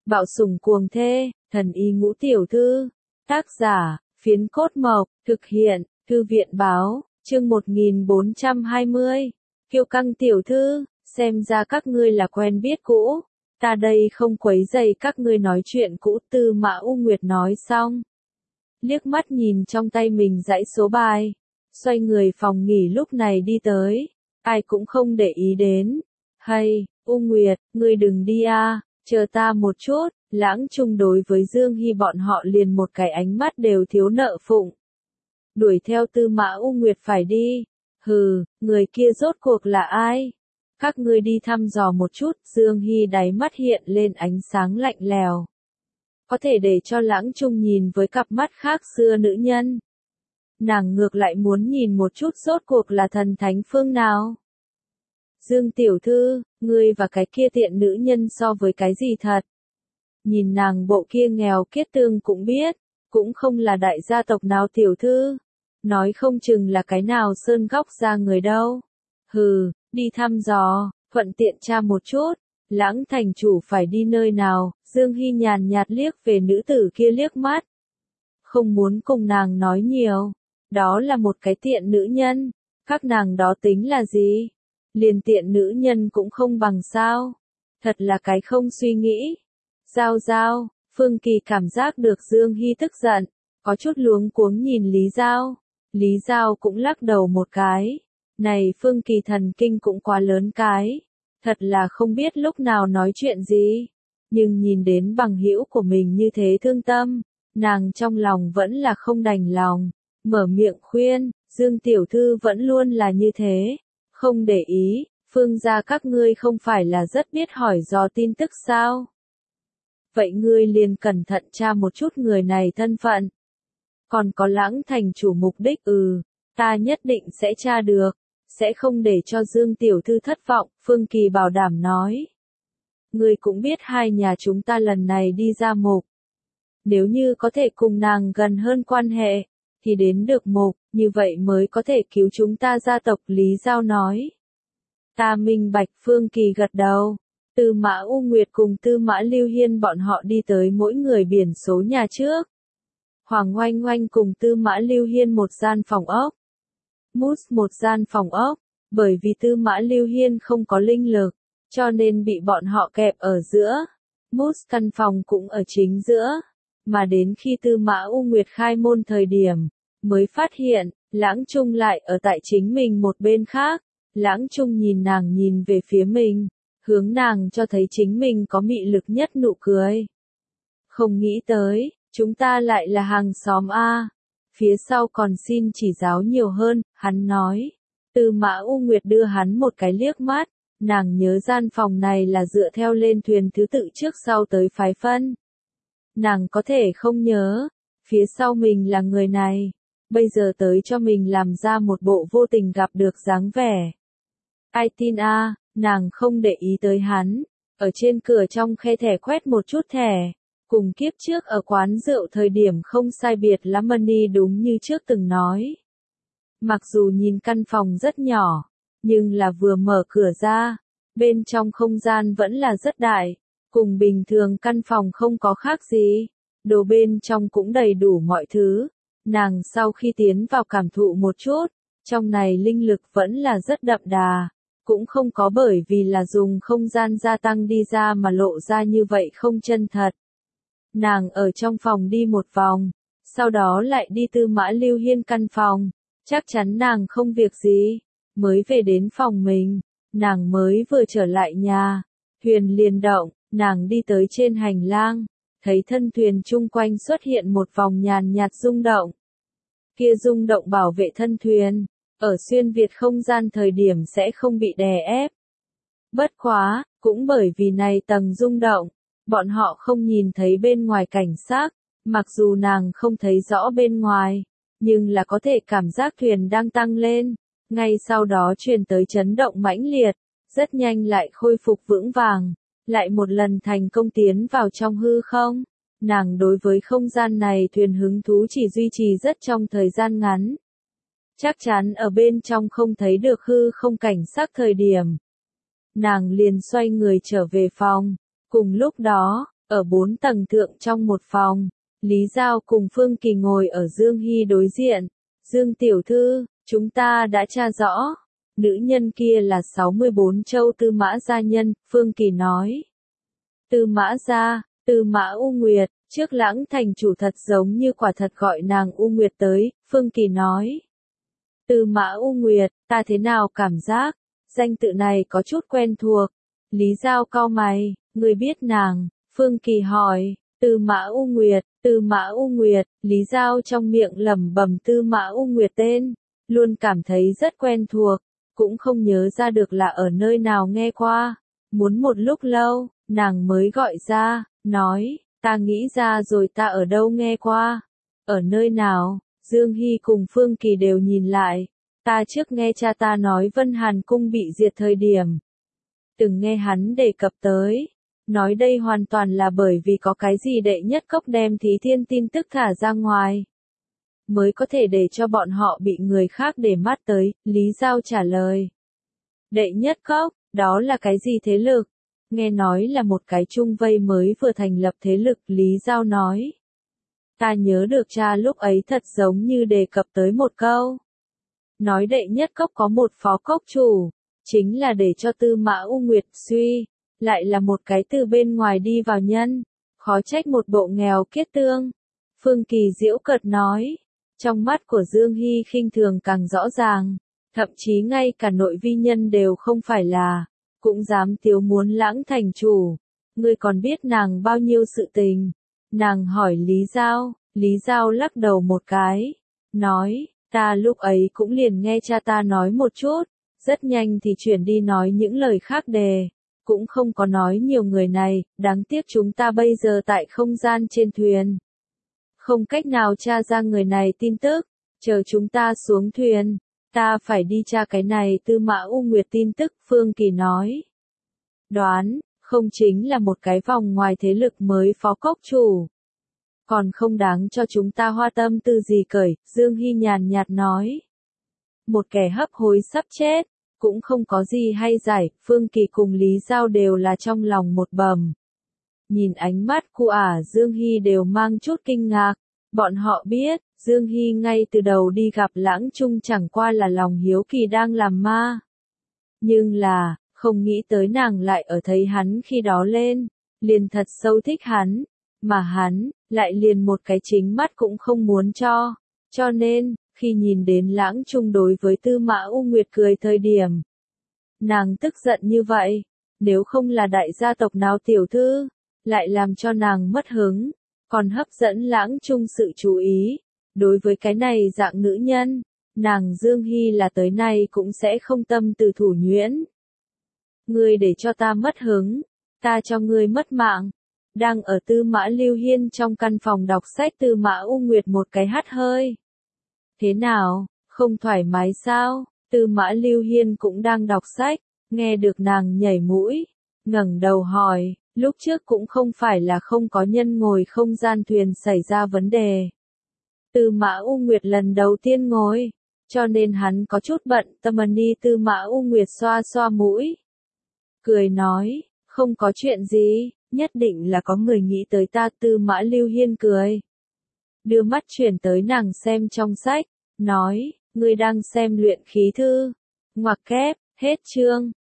Bạo sủng cuồng thê, thần y ngũ tiểu thư. Tác giả, Phiến Cốt Mộc, thực hiện, Thư viện báo, chương 1420. Kiêu căng tiểu thư, xem ra các ngươi là quen biết cũ. Ta đây không quấy rầy các ngươi nói chuyện cũ. Tư Mã U Nguyệt nói xong, liếc mắt nhìn trong tay mình dãy số bài, xoay người phòng nghỉ lúc này đi tới, ai cũng không để ý đến. Hay, U Nguyệt, ngươi đừng đi a, chờ ta một chút. Lãng Trung đối với Dương Hy bọn họ liền một cái ánh mắt đều thiếu nợ phụng. Đuổi theo Tư Mã U Nguyệt phải đi. Hừ, người kia rốt cuộc là ai? Các ngươi đi thăm dò một chút. Dương Hy đáy mắt hiện lên ánh sáng lạnh lèo. Có thể để cho Lãng Trung nhìn với cặp mắt khác xưa nữ nhân. Nàng ngược lại muốn nhìn một chút rốt cuộc là thần thánh phương nào. Dương tiểu thư, ngươi và cái kia tiện nữ nhân so với cái gì thật? Nhìn nàng bộ kia nghèo kiết tương cũng biết, cũng không là đại gia tộc nào tiểu thư. Nói không chừng là cái nào sơn góc ra người đâu. Hừ, đi thăm dò, thuận tiện tra một chút. Lãng thành chủ phải đi nơi nào? Dương Hy nhàn nhạt liếc về nữ tử kia liếc mắt. Không muốn cùng nàng nói nhiều. Đó là một cái tiện nữ nhân. Các nàng đó tính là gì? Liền tiện nữ nhân cũng không bằng sao. Thật là cái không suy nghĩ. Giao Giao, Phương Kỳ cảm giác được Dương Hy tức giận, có chút luống cuống nhìn Lý Giao. Lý Giao cũng lắc đầu một cái. Này Phương Kỳ thần kinh cũng quá lớn cái. Thật là không biết lúc nào nói chuyện gì. Nhưng nhìn đến bằng hữu của mình như thế thương tâm, nàng trong lòng vẫn là không đành lòng. Mở miệng khuyên, Dương tiểu thư vẫn luôn là như thế. Không để ý, Phương gia các ngươi không phải là rất biết hỏi dò tin tức sao? Vậy ngươi liền cẩn thận tra một chút người này thân phận. Còn có Lãng thành chủ mục đích ta nhất định sẽ tra được, sẽ không để cho Dương tiểu thư thất vọng, Phương Kỳ bảo đảm nói. Ngươi cũng biết hai nhà chúng ta lần này đi ra mục. Nếu như có thể cùng nàng gần hơn quan hệ, thì đến được mục, như vậy mới có thể cứu chúng ta gia tộc, Lý Giao nói. Ta minh bạch, Phương Kỳ gật đầu. Tư Mã U Nguyệt cùng Tư Mã Lưu Hiên bọn họ đi tới mỗi người biển số nhà trước. Hoàng Oanh Oanh cùng Tư Mã Lưu Hiên một gian phòng ốc. Mút một gian phòng ốc, bởi vì Tư Mã Lưu Hiên không có linh lực, cho nên bị bọn họ kẹp ở giữa. Mút căn phòng cũng ở chính giữa, mà đến khi Tư Mã U Nguyệt khai môn thời điểm, mới phát hiện, Lãng Trung lại ở tại chính mình một bên khác. Lãng Trung nhìn nàng nhìn về phía mình, hướng nàng cho thấy chính mình có mị lực nhất nụ cười. Không nghĩ tới, chúng ta lại là hàng xóm a. Phía sau còn xin chỉ giáo nhiều hơn, hắn nói. Tư Mã U Nguyệt đưa hắn một cái liếc mắt, nàng nhớ gian phòng này là dựa theo lên thuyền thứ tự trước sau tới phái phân. Nàng có thể không nhớ, phía sau mình là người này, bây giờ tới cho mình làm ra một bộ vô tình gặp được dáng vẻ. Ai tin a, nàng không để ý tới hắn, ở trên cửa trong khe thẻ quét một chút thẻ, cùng kiếp trước ở quán rượu thời điểm không sai biệt lắm. Money đúng như trước từng nói. Mặc dù nhìn căn phòng rất nhỏ, nhưng là vừa mở cửa ra, bên trong không gian vẫn là rất đại, cùng bình thường căn phòng không có khác gì, đồ bên trong cũng đầy đủ mọi thứ. Nàng sau khi tiến vào cảm thụ một chút, trong này linh lực vẫn là rất đậm đà. Cũng không có bởi vì là dùng không gian gia tăng đi ra mà lộ ra như vậy không chân thật. Nàng ở trong phòng đi một vòng, sau đó lại đi Tư Mã Lưu Hiên căn phòng, chắc chắn nàng không việc gì, mới về đến phòng mình, nàng mới vừa trở lại nhà, thuyền liền động, nàng đi tới trên hành lang, thấy thân thuyền chung quanh xuất hiện một vòng nhàn nhạt rung động. Kia rung động bảo vệ thân thuyền. Ở xuyên Việt không gian thời điểm sẽ không bị đè ép. Bất quá, cũng bởi vì này tầng rung động, bọn họ không nhìn thấy bên ngoài cảnh sắc, mặc dù nàng không thấy rõ bên ngoài, nhưng là có thể cảm giác thuyền đang tăng lên, ngay sau đó truyền tới chấn động mãnh liệt, rất nhanh lại khôi phục vững vàng, lại một lần thành công tiến vào trong hư không. Nàng đối với không gian này thuyền hứng thú chỉ duy trì rất trong thời gian ngắn. Chắc chắn ở bên trong không thấy được hư không cảnh sắc thời điểm. Nàng liền xoay người trở về phòng. Cùng lúc đó, Ở 4 tầng thượng trong một phòng, Lý Giao cùng Phương Kỳ ngồi ở Dương Hy đối diện. Dương tiểu thư, chúng ta đã tra rõ. Nữ nhân kia là 64 châu Tư Mã gia nhân, Phương Kỳ nói. Tư Mã gia, Tư Mã U Nguyệt, trước Lãng thành chủ thật giống như quả thật gọi nàng U Nguyệt tới, Phương Kỳ nói. Tư Mã U Nguyệt, ta thế nào cảm giác, danh tự này có chút quen thuộc. Lý Giao cau mày, người biết nàng, Phương Kỳ hỏi. Tư Mã U Nguyệt, Tư Mã U Nguyệt, Lý Giao trong miệng lẩm bẩm Tư Mã U Nguyệt tên, luôn cảm thấy rất quen thuộc, cũng không nhớ ra được là ở nơi nào nghe qua. Muốn một lúc lâu, nàng mới gọi ra, nói, ta nghĩ ra rồi, ta ở đâu nghe qua. Ở nơi nào? Dương Hy cùng Phương Kỳ đều nhìn lại. Ta trước nghe cha ta nói Vân Hàn Cung bị diệt thời điểm. Từng nghe hắn đề cập tới. Nói đây hoàn toàn là bởi vì có cái gì đệ nhất cốc đem Thí Thiên tin tức thả ra ngoài. Mới có thể để cho bọn họ bị người khác để mắt tới, Lý Giao trả lời. Đệ nhất cốc, đó là cái gì thế lực? Nghe nói là một cái trung vây mới vừa thành lập thế lực, Lý Giao nói. Ta nhớ được cha lúc ấy thật giống như đề cập tới một câu. Nói đệ nhất cốc có một phó cốc chủ, chính là để cho Tư Mã U Nguyệt suy, lại là một cái từ bên ngoài đi vào nhân, khó trách một bộ nghèo kiết tương. Phương Kỳ giễu cợt nói, trong mắt của Dương Hy khinh thường càng rõ ràng, thậm chí ngay cả nội vi nhân đều không phải là, cũng dám tiếu muốn Lãng thành chủ. Ngươi còn biết nàng bao nhiêu sự tình? Nàng hỏi Lý Giao, Lý Giao lắc đầu một cái, nói, ta lúc ấy cũng liền nghe cha ta nói một chút, rất nhanh thì chuyển đi nói những lời khác đề, cũng không có nói nhiều người này, đáng tiếc chúng ta bây giờ tại không gian trên thuyền. Không cách nào tra ra người này tin tức, chờ chúng ta xuống thuyền, ta phải đi tra cái này Tư Mã U Nguyệt tin tức, Phương Kỳ nói. Đoán, không chính là một cái vòng ngoài thế lực mới phó cốc chủ. Còn không đáng cho chúng ta hoa tâm tư gì cởi, Dương Hy nhàn nhạt nói. Một kẻ hấp hối sắp chết, cũng không có gì hay giải, Phương Kỳ cùng Lý Giao đều là trong lòng một bầm. Nhìn ánh mắt của Dương Hy đều mang chút kinh ngạc, bọn họ biết, Dương Hy ngay từ đầu đi gặp Lãng Trung chẳng qua là lòng hiếu kỳ đang làm ma. Nhưng là, không nghĩ tới nàng lại ở thấy hắn khi đó lên, liền thật sâu thích hắn, mà hắn, lại liền một cái chính mắt cũng không muốn cho nên, khi nhìn đến Lãng Trung đối với Tư Mã U Nguyệt cười thời điểm, nàng tức giận như vậy, nếu không là đại gia tộc nào tiểu thư, lại làm cho nàng mất hứng, còn hấp dẫn Lãng Trung sự chú ý, đối với cái này dạng nữ nhân, nàng Dương Hy là tới nay cũng sẽ không tâm từ thủ nhuyễn. Ngươi để cho ta mất hứng, ta cho ngươi mất mạng. Đang ở Tư Mã Lưu Hiên trong căn phòng đọc sách, Tư Mã U Nguyệt một cái hắt hơi. Thế nào, không thoải mái sao? Tư Mã Lưu Hiên cũng đang đọc sách, nghe được nàng nhảy mũi, ngẩng đầu hỏi, lúc trước cũng không phải là không có nhân ngồi không gian thuyền xảy ra vấn đề. Tư Mã U Nguyệt lần đầu tiên ngồi, cho nên hắn có chút bận tâm. Đi Tư Mã U Nguyệt xoa xoa mũi, cười nói, không có chuyện gì, nhất định là có người nghĩ tới ta. Tư Mã Lưu Hiên cười, đưa mắt chuyển tới nàng xem trong sách, nói, ngươi đang xem luyện khí thư. Ngoặc kép, hết chương.